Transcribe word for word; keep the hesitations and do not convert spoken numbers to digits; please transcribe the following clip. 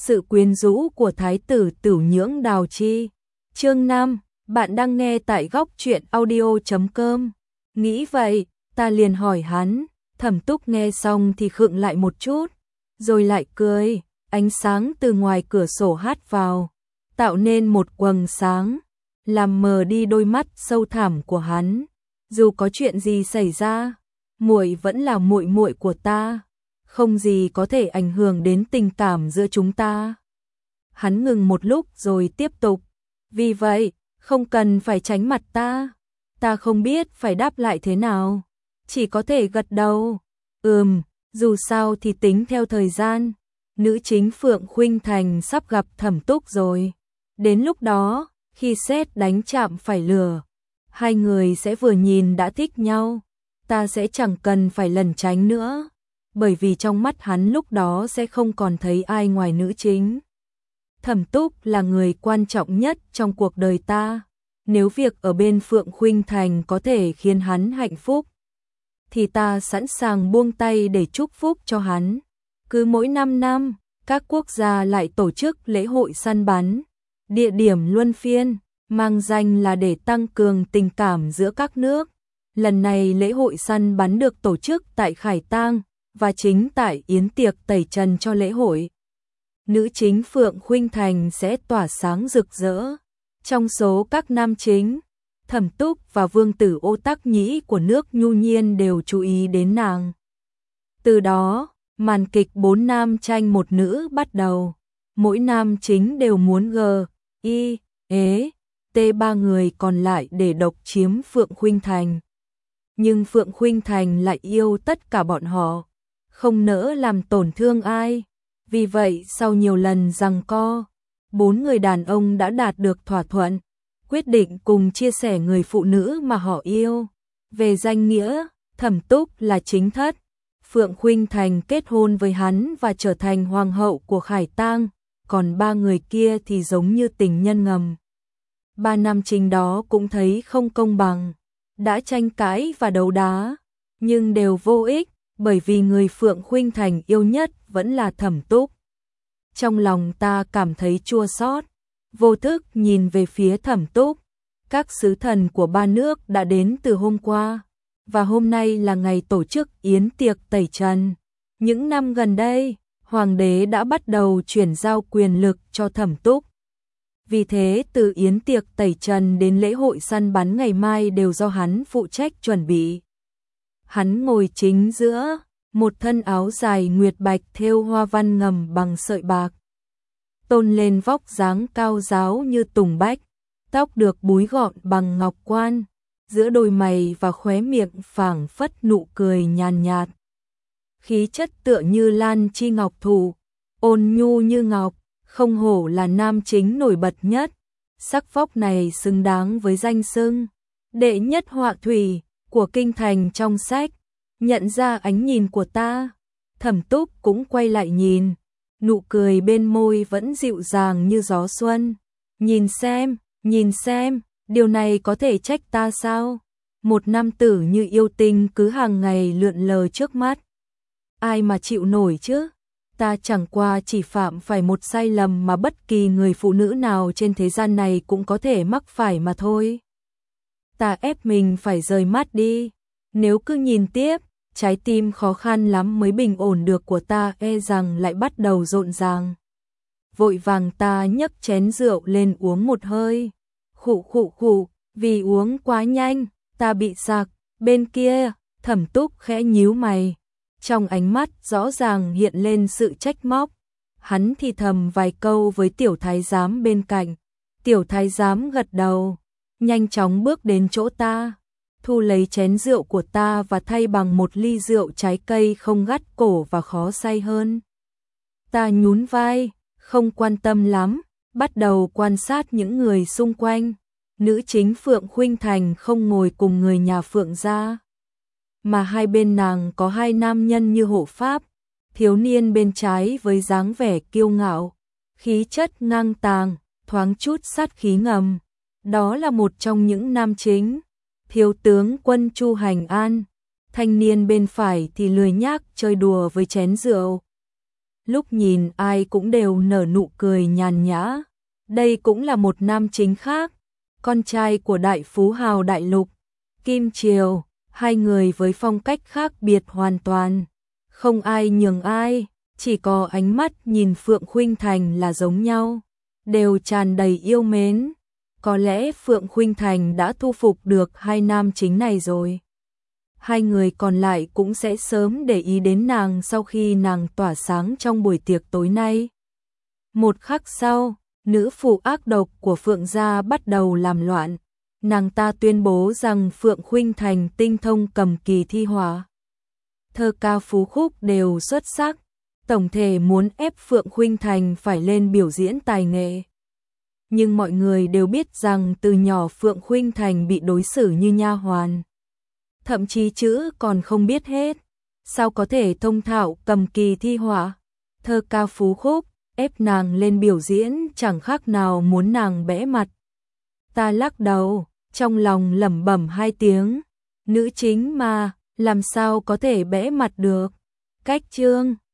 Sự quyến rũ của thái tử Tửu Nhưỡng Đào Chi. Chương năm, bạn đang nghe tại góc truyện audio chấm com. Nghĩ vậy, ta liền hỏi hắn, Thẩm Túc nghe xong thì khựng lại một chút, rồi lại cười, ánh sáng từ ngoài cửa sổ hắt vào, tạo nên một quầng sáng, làm mờ đi đôi mắt sâu thẳm của hắn. Dù có chuyện gì xảy ra, muội vẫn là muội muội của ta, không gì có thể ảnh hưởng đến tình cảm giữa chúng ta. Hắn ngừng một lúc rồi tiếp tục, vì vậy, không cần phải tránh mặt ta. Ta không biết phải đáp lại thế nào, chỉ có thể gật đầu. Ừm, dù sao thì tính theo thời gian, nữ chính Phượng Khuynh Thành sắp gặp Thẩm Túc rồi. Đến lúc đó, khi sét đánh chạm phải lửa, hai người sẽ vừa nhìn đã thích nhau. Ta sẽ chẳng cần phải lẩn tránh nữa, bởi vì trong mắt hắn lúc đó sẽ không còn thấy ai ngoài nữ chính. Thẩm Túc là người quan trọng nhất trong cuộc đời ta. Nếu việc ở bên Phượng Khuynh Thành có thể khiến hắn hạnh phúc, thì ta sẵn sàng buông tay để chúc phúc cho hắn. Cứ mỗi năm năm, các quốc gia lại tổ chức lễ hội săn bắn, địa điểm luân phiên, mang danh là để tăng cường tình cảm giữa các nước. Lần này lễ hội săn bắn được tổ chức tại Khải Tang, và chính tại yến tiệc tẩy trần cho lễ hội, nữ chính Phượng Khuynh Thành sẽ tỏa sáng rực rỡ. Trong số các nam chính, Thẩm Túc và vương tử Ô Tắc Nhĩ của nước Nhu Nhiên đều chú ý đến nàng. Từ đó, màn kịch bốn nam tranh một nữ bắt đầu. Mỗi nam chính đều muốn g, i, ế, t ba người còn lại để độc chiếm Phượng Khuynh Thành. Nhưng Phượng Khuynh Thành lại yêu tất cả bọn họ, không nỡ làm tổn thương ai. Vì vậy sau nhiều lần giằng co, bốn người đàn ông đã đạt được thỏa thuận, quyết định cùng chia sẻ người phụ nữ mà họ yêu. Về danh nghĩa, Thẩm Túc là chính thất, Phượng Khuynh Thành kết hôn với hắn và trở thành hoàng hậu của Khải Tang, còn ba người kia thì giống như tình nhân ngầm. Ba nam chính đó cũng thấy không công bằng, đã tranh cãi và đấu đá, nhưng đều vô ích, bởi vì người Phượng Khuynh Thành yêu nhất vẫn là Thẩm Túc. Trong lòng ta cảm thấy chua xót, vô thức nhìn về phía Thẩm Túc. Các sứ thần của ba nước đã đến từ hôm qua, và hôm nay là ngày tổ chức yến tiệc tẩy trần. Những năm gần đây, hoàng đế đã bắt đầu chuyển giao quyền lực cho Thẩm Túc. Vì thế từ yến tiệc tẩy trần đến lễ hội săn bắn ngày mai đều do hắn phụ trách chuẩn bị. Hắn ngồi chính giữa, một thân áo dài nguyệt bạch thêu hoa văn ngầm bằng sợi bạc, tôn lên vóc dáng cao ráo như tùng bách, tóc được búi gọn bằng ngọc quan, giữa đôi mày và khóe miệng phảng phất nụ cười nhàn nhạt. Khí chất tựa như lan chi ngọc thụ, ôn nhu như ngọc, không hổ là nam chính nổi bật nhất. Sắc vóc này xứng đáng với danh xưng đệ nhất họa thủy của kinh thành trong sách. Nhận ra ánh nhìn của ta, Thẩm Túc cũng quay lại nhìn, nụ cười bên môi vẫn dịu dàng như gió xuân. Nhìn xem, nhìn xem, điều này có thể trách ta sao? Một nam tử như yêu tinh cứ hàng ngày lượn lờ trước mắt, ai mà chịu nổi chứ? Ta chẳng qua chỉ phạm phải một sai lầm mà bất kỳ người phụ nữ nào trên thế gian này cũng có thể mắc phải mà thôi. Ta ép mình phải rời mắt đi, nếu cứ nhìn tiếp, trái tim khó khăn lắm mới bình ổn được của ta e rằng lại bắt đầu rộn ràng. Vội vàng ta nhấc chén rượu lên uống một hơi. Khụ khụ khụ, vì uống quá nhanh, ta bị sặc. Bên kia, Thẩm Túc khẽ nhíu mày, trong ánh mắt rõ ràng hiện lên sự trách móc. Hắn thì thầm vài câu với tiểu thái giám bên cạnh. Tiểu thái giám gật đầu, nhanh chóng bước đến chỗ ta, thu lấy chén rượu của ta và thay bằng một ly rượu trái cây không gắt cổ và khó say hơn. Ta nhún vai, không quan tâm lắm, bắt đầu quan sát những người xung quanh. Nữ chính Phượng Khuynh Thành không ngồi cùng người nhà Phượng gia, mà hai bên nàng có hai nam nhân như hộ pháp. Thiếu niên bên trái với dáng vẻ kiêu ngạo, khí chất ngang tàng, thoáng chút sát khí ngầm, đó là một trong những nam chính, thiếu tướng quân Chu Hành An. Thanh niên bên phải thì lười nhác chơi đùa với chén rượu, lúc nhìn ai cũng đều nở nụ cười nhàn nhã. Đây cũng là một nam chính khác, con trai của đại phú hào đại lục, Kim Triều, hai người với phong cách khác biệt hoàn toàn. Không ai nhường ai, chỉ có ánh mắt nhìn Phượng Khuynh Thành là giống nhau, đều tràn đầy yêu mến. Có lẽ Phượng Khuynh Thành đã thu phục được hai nam chính này rồi. Hai người còn lại cũng sẽ sớm để ý đến nàng sau khi nàng tỏa sáng trong buổi tiệc tối nay. Một khắc sau, nữ phụ ác độc của Phượng gia bắt đầu làm loạn. Nàng ta tuyên bố rằng Phượng Khuynh Thành tinh thông cầm kỳ thi họa, thơ ca phú khúc đều xuất sắc, tổng thể muốn ép Phượng Khuynh Thành phải lên biểu diễn tài nghệ. Nhưng mọi người đều biết rằng từ nhỏ Phượng Khuynh Thành bị đối xử như nha hoàn, thậm chí chữ còn không biết hết, sao có thể thông thạo cầm kỳ thi họa, thơ ca phú khúc, ép nàng lên biểu diễn chẳng khác nào muốn nàng bẽ mặt. Ta lắc đầu, trong lòng lẩm bẩm hai tiếng, nữ chính mà, làm sao có thể bẽ mặt được. Cách chương